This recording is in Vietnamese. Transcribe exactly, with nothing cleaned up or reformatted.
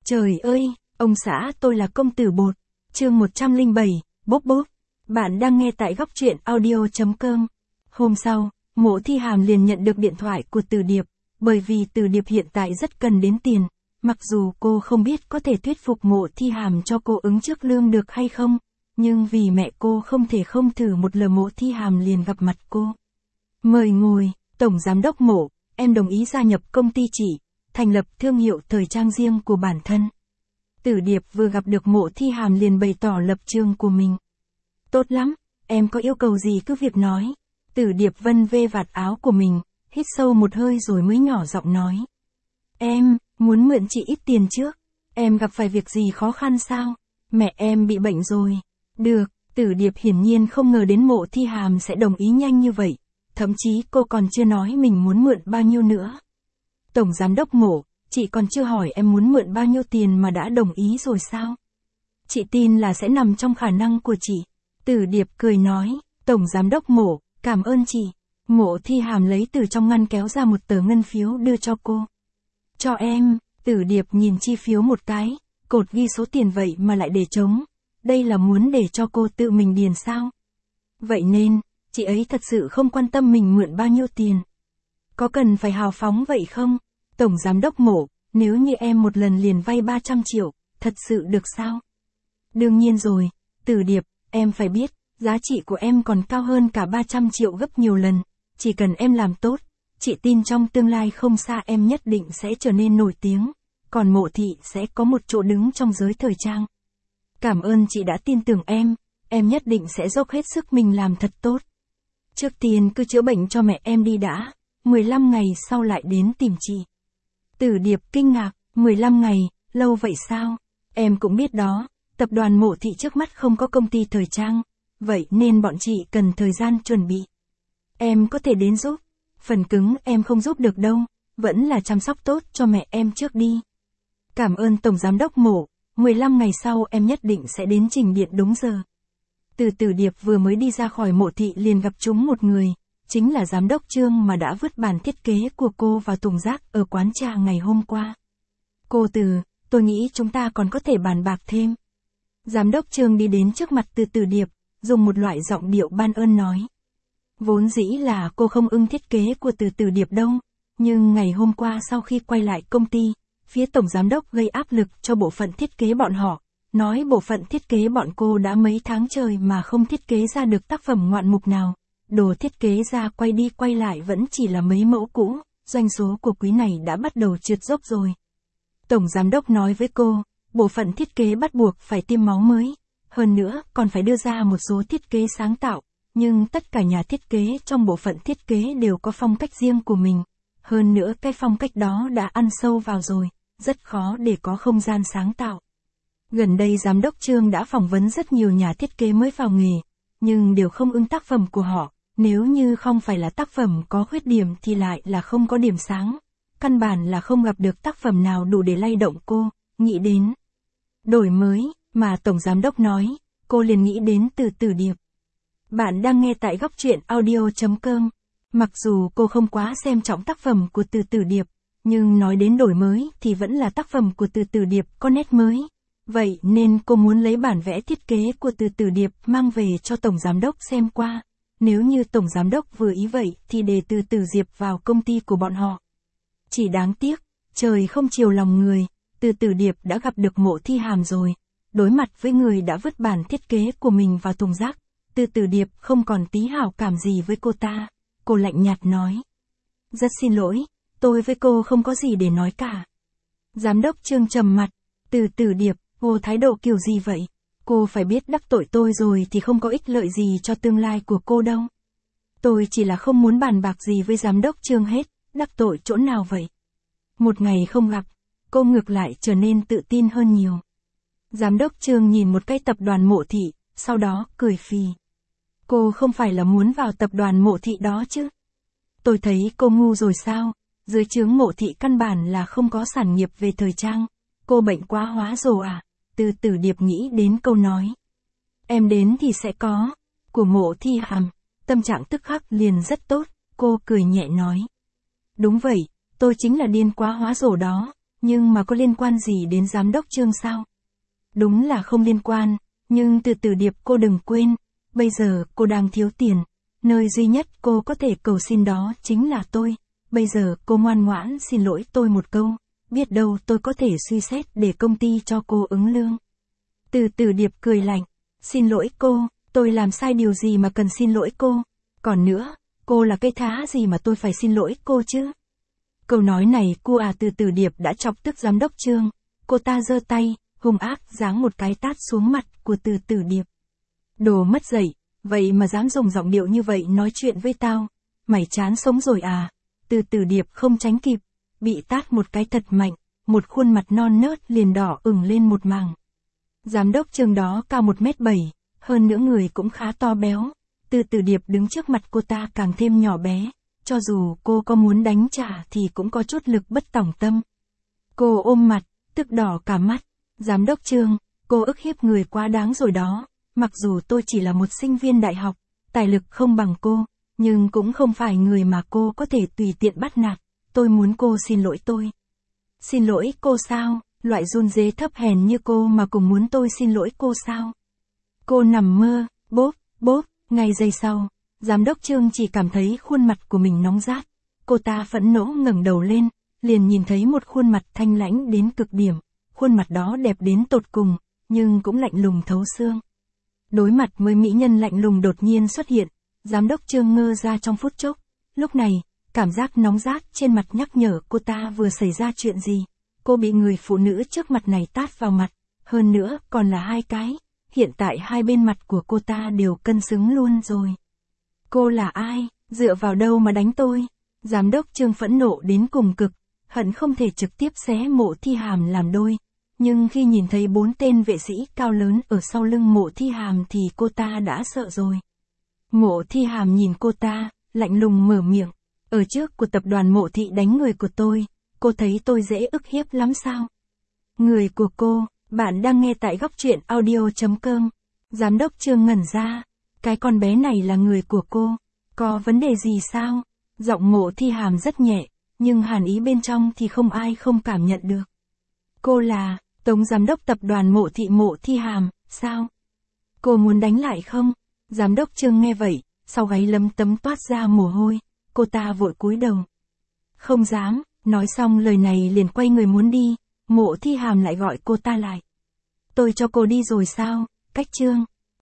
Trời ơi, ông xã tôi là công tử bột. Chương một trăm lẻ bảy, bốp bốp. Bạn đang nghe tại góc truyện audio chấm com. Hôm sau, Mộ Thi Hàm liền nhận được điện thoại của Từ Điệp, bởi vì Từ Điệp hiện tại rất cần đến tiền. Mặc dù cô không biết có thể thuyết phục Mộ Thi Hàm cho cô ứng trước lương được hay không, nhưng vì mẹ cô không thể không thử một lần, Mộ Thi Hàm liền gặp mặt cô. Mời ngồi, Tổng Giám đốc Mộ, em đồng ý gia nhập công ty chị, thành lập thương hiệu thời trang riêng của bản thân. Từ Điệp vừa gặp được Mộ Thi Hàm liền bày tỏ lập trường của mình. Tốt lắm, em có yêu cầu gì cứ việc nói. Từ Điệp vân vê vạt áo của mình, hít sâu một hơi rồi mới nhỏ giọng nói. Em, muốn mượn chị ít tiền trước. Em gặp phải việc gì khó khăn sao? Mẹ em bị bệnh rồi. Được, Từ Điệp hiển nhiên không ngờ đến Mộ Thi Hàm sẽ đồng ý nhanh như vậy. Thậm chí cô còn chưa nói mình muốn mượn bao nhiêu nữa. Tổng Giám đốc Mộ, chị còn chưa hỏi em muốn mượn bao nhiêu tiền mà đã đồng ý rồi sao? Chị tin là sẽ nằm trong khả năng của chị. Từ Điệp cười nói, Tổng Giám đốc Mộ, cảm ơn chị. Mộ Thi Hàm lấy từ trong ngăn kéo ra một tờ ngân phiếu đưa cho cô. Cho em. Từ Điệp nhìn chi phiếu một cái, cột ghi số tiền vậy mà lại để trống. Đây là muốn để cho cô tự mình điền sao? Vậy nên, chị ấy thật sự không quan tâm mình mượn bao nhiêu tiền. Có cần phải hào phóng vậy không? Tổng Giám đốc Mộ, nếu như em một lần liền vay ba trăm triệu, thật sự được sao? Đương nhiên rồi, Từ Điệp, em phải biết, giá trị của em còn cao hơn cả ba trăm triệu gấp nhiều lần. Chỉ cần em làm tốt, chị tin trong tương lai không xa em nhất định sẽ trở nên nổi tiếng. Còn Mộ thị sẽ có một chỗ đứng trong giới thời trang. Cảm ơn chị đã tin tưởng em, em nhất định sẽ dốc hết sức mình làm thật tốt. Trước tiên cứ chữa bệnh cho mẹ em đi đã, mười lăm ngày sau lại đến tìm chị. Từ Điệp kinh ngạc, mười lăm ngày, lâu vậy sao? Em cũng biết đó, tập đoàn Mộ thị trước mắt không có công ty thời trang, vậy nên bọn chị cần thời gian chuẩn bị. Em có thể đến giúp, phần cứng em không giúp được đâu, vẫn là chăm sóc tốt cho mẹ em trước đi. Cảm ơn Tổng Giám đốc Mộ, mười lăm ngày sau em nhất định sẽ đến trình điện đúng giờ. Từ Từ Điệp vừa mới đi ra khỏi Mộ thị liền gặp chúng một người, chính là Giám đốc Trương mà đã vứt bản thiết kế của cô vào thùng rác ở quán trà ngày hôm qua. Cô Từ, tôi nghĩ chúng ta còn có thể bàn bạc thêm. Giám đốc Trương đi đến trước mặt Từ Từ Điệp, dùng một loại giọng điệu ban ơn nói. Vốn dĩ là cô không ưng thiết kế của Từ Từ Điệp đâu, nhưng ngày hôm qua sau khi quay lại công ty, phía Tổng Giám đốc gây áp lực cho bộ phận thiết kế bọn họ, nói bộ phận thiết kế bọn cô đã mấy tháng trời mà không thiết kế ra được tác phẩm ngoạn mục nào. Đồ thiết kế ra quay đi quay lại vẫn chỉ là mấy mẫu cũ, doanh số của quý này đã bắt đầu trượt dốc rồi. Tổng Giám đốc nói với cô, bộ phận thiết kế bắt buộc phải tiêm máu mới, hơn nữa còn phải đưa ra một số thiết kế sáng tạo, nhưng tất cả nhà thiết kế trong bộ phận thiết kế đều có phong cách riêng của mình. Hơn nữa cái phong cách đó đã ăn sâu vào rồi, rất khó để có không gian sáng tạo. Gần đây Giám đốc Trương đã phỏng vấn rất nhiều nhà thiết kế mới vào nghề, nhưng đều không ưng tác phẩm của họ. Nếu như không phải là tác phẩm có khuyết điểm thì lại là không có điểm sáng. Căn bản là không gặp được tác phẩm nào đủ để lay động cô, nghĩ đến đổi mới, mà Tổng Giám đốc nói, cô liền nghĩ đến Từ Từ Điệp. Bạn đang nghe tại góc truyện audio chấm com. Mặc dù cô không quá xem trọng tác phẩm của Từ Từ Điệp, nhưng nói đến đổi mới thì vẫn là tác phẩm của Từ Từ Điệp có nét mới. Vậy nên cô muốn lấy bản vẽ thiết kế của Từ Từ Điệp mang về cho Tổng Giám đốc xem qua. Nếu như Tổng Giám đốc vừa ý vậy thì để Từ Từ Diệp vào công ty của bọn họ. Chỉ đáng tiếc, trời không chiều lòng người, Từ Từ Điệp đã gặp được Mộ Thi Hàm rồi. Đối mặt với người đã vứt bản thiết kế của mình vào thùng rác, Từ Từ Điệp không còn tí hảo cảm gì với cô ta. Cô lạnh nhạt nói. Rất xin lỗi, tôi với cô không có gì để nói cả. Giám đốc Trương trầm mặt. Từ Từ Điệp, cô thái độ kiểu gì vậy? Cô phải biết đắc tội tôi rồi thì không có ích lợi gì cho tương lai của cô đâu. Tôi chỉ là không muốn bàn bạc gì với Giám đốc Trương hết, đắc tội chỗ nào vậy? Một ngày không gặp, cô ngược lại trở nên tự tin hơn nhiều. Giám đốc Trương nhìn một cái tập đoàn Mộ thị, sau đó cười phì. Cô không phải là muốn vào tập đoàn Mộ thị đó chứ? Tôi thấy cô ngu rồi sao? Dưới trướng Mộ thị căn bản là không có sản nghiệp về thời trang. Cô bệnh quá hóa rồi à? Từ Từ Điệp nghĩ đến câu nói. Em đến thì sẽ có. Của Mộ Thi Hàm, tâm trạng tức khắc liền rất tốt, cô cười nhẹ nói. Đúng vậy, tôi chính là điên quá hóa rổ đó. nhưng mà có liên quan gì đến giám đốc Trương sao? Đúng là không liên quan, nhưng từ từ Điệp cô đừng quên, bây giờ cô đang thiếu tiền, nơi duy nhất cô có thể cầu xin đó chính là tôi, bây giờ cô ngoan ngoãn xin lỗi tôi một câu, biết đâu tôi có thể suy xét để công ty cho cô ứng lương. Từ từ Điệp cười lạnh, xin lỗi cô, tôi làm sai điều gì mà cần xin lỗi cô, còn nữa, cô là cây thá gì mà tôi phải xin lỗi cô chứ? Câu nói này cu à Từ từ Điệp đã chọc tức giám đốc Trương, cô ta giơ tay, hung ác giáng một cái tát xuống mặt của Từ từ Điệp. Đồ mất dạy, vậy mà dám dùng giọng điệu như vậy nói chuyện với tao, mày chán sống rồi à? Từ từ Điệp không tránh kịp, bị tát một cái thật mạnh, một khuôn mặt non nớt liền đỏ ửng lên một mảng. Giám đốc Trương đó cao một mét bảy, hơn nữa người cũng khá to béo, Từ từ Điệp đứng trước mặt cô ta càng thêm nhỏ bé, cho dù cô có muốn đánh trả thì cũng có chút lực bất tòng tâm. Cô ôm mặt, tức đỏ cả mắt, giám đốc Trương, cô ức hiếp người quá đáng rồi đó, mặc dù tôi chỉ là một sinh viên đại học, tài lực không bằng cô, nhưng cũng không phải người mà cô có thể tùy tiện bắt nạt, tôi muốn cô xin lỗi tôi. Xin lỗi cô sao, loại run rế thấp hèn như cô mà cũng muốn tôi xin lỗi cô sao? Cô nằm mơ, bốp, bốp, ngay giây sau, giám đốc Trương chỉ cảm thấy khuôn mặt của mình nóng rát, cô ta phẫn nộ ngẩng đầu lên, liền nhìn thấy một khuôn mặt thanh lãnh đến cực điểm, khuôn mặt đó đẹp đến tột cùng, nhưng cũng lạnh lùng thấu xương. Đối mặt với mỹ nhân lạnh lùng đột nhiên xuất hiện, giám đốc Trương ngơ ra trong phút chốc, lúc này, cảm giác nóng rát trên mặt nhắc nhở cô ta vừa xảy ra chuyện gì, cô bị người phụ nữ trước mặt này tát vào mặt, hơn nữa còn là hai cái, hiện tại hai bên mặt của cô ta đều cân xứng luôn rồi. Cô là ai, dựa vào đâu mà đánh tôi? Giám đốc Trương phẫn nộ đến cùng cực, hận không thể trực tiếp xé Mộ Thi Hàm làm đôi. Nhưng khi nhìn thấy bốn tên vệ sĩ cao lớn ở sau lưng Mộ Thi Hàm thì cô ta đã sợ rồi. Mộ Thi Hàm nhìn cô ta, lạnh lùng mở miệng. Ở trước của tập đoàn Mộ Thị đánh người của tôi, cô thấy tôi dễ ức hiếp lắm sao? Người của cô, bạn đang nghe tại góc truyện audio chấm com. Giám đốc Trương ngẩn ra. Cái con bé này là người của cô, có vấn đề gì sao? Giọng Mộ Thi Hàm rất nhẹ, nhưng hàn ý bên trong thì không ai không cảm nhận được. Cô là Tổng Giám đốc Tập đoàn Mộ Thị Mộ Thi Hàm, sao? Cô muốn đánh lại không? Giám đốc Trương nghe vậy, sau gáy lấm tấm toát ra mồ hôi, cô ta vội cúi đầu. Không dám, nói xong lời này liền quay người muốn đi, Mộ Thi Hàm lại gọi cô ta lại. Tôi cho cô đi rồi sao, Cách Trương?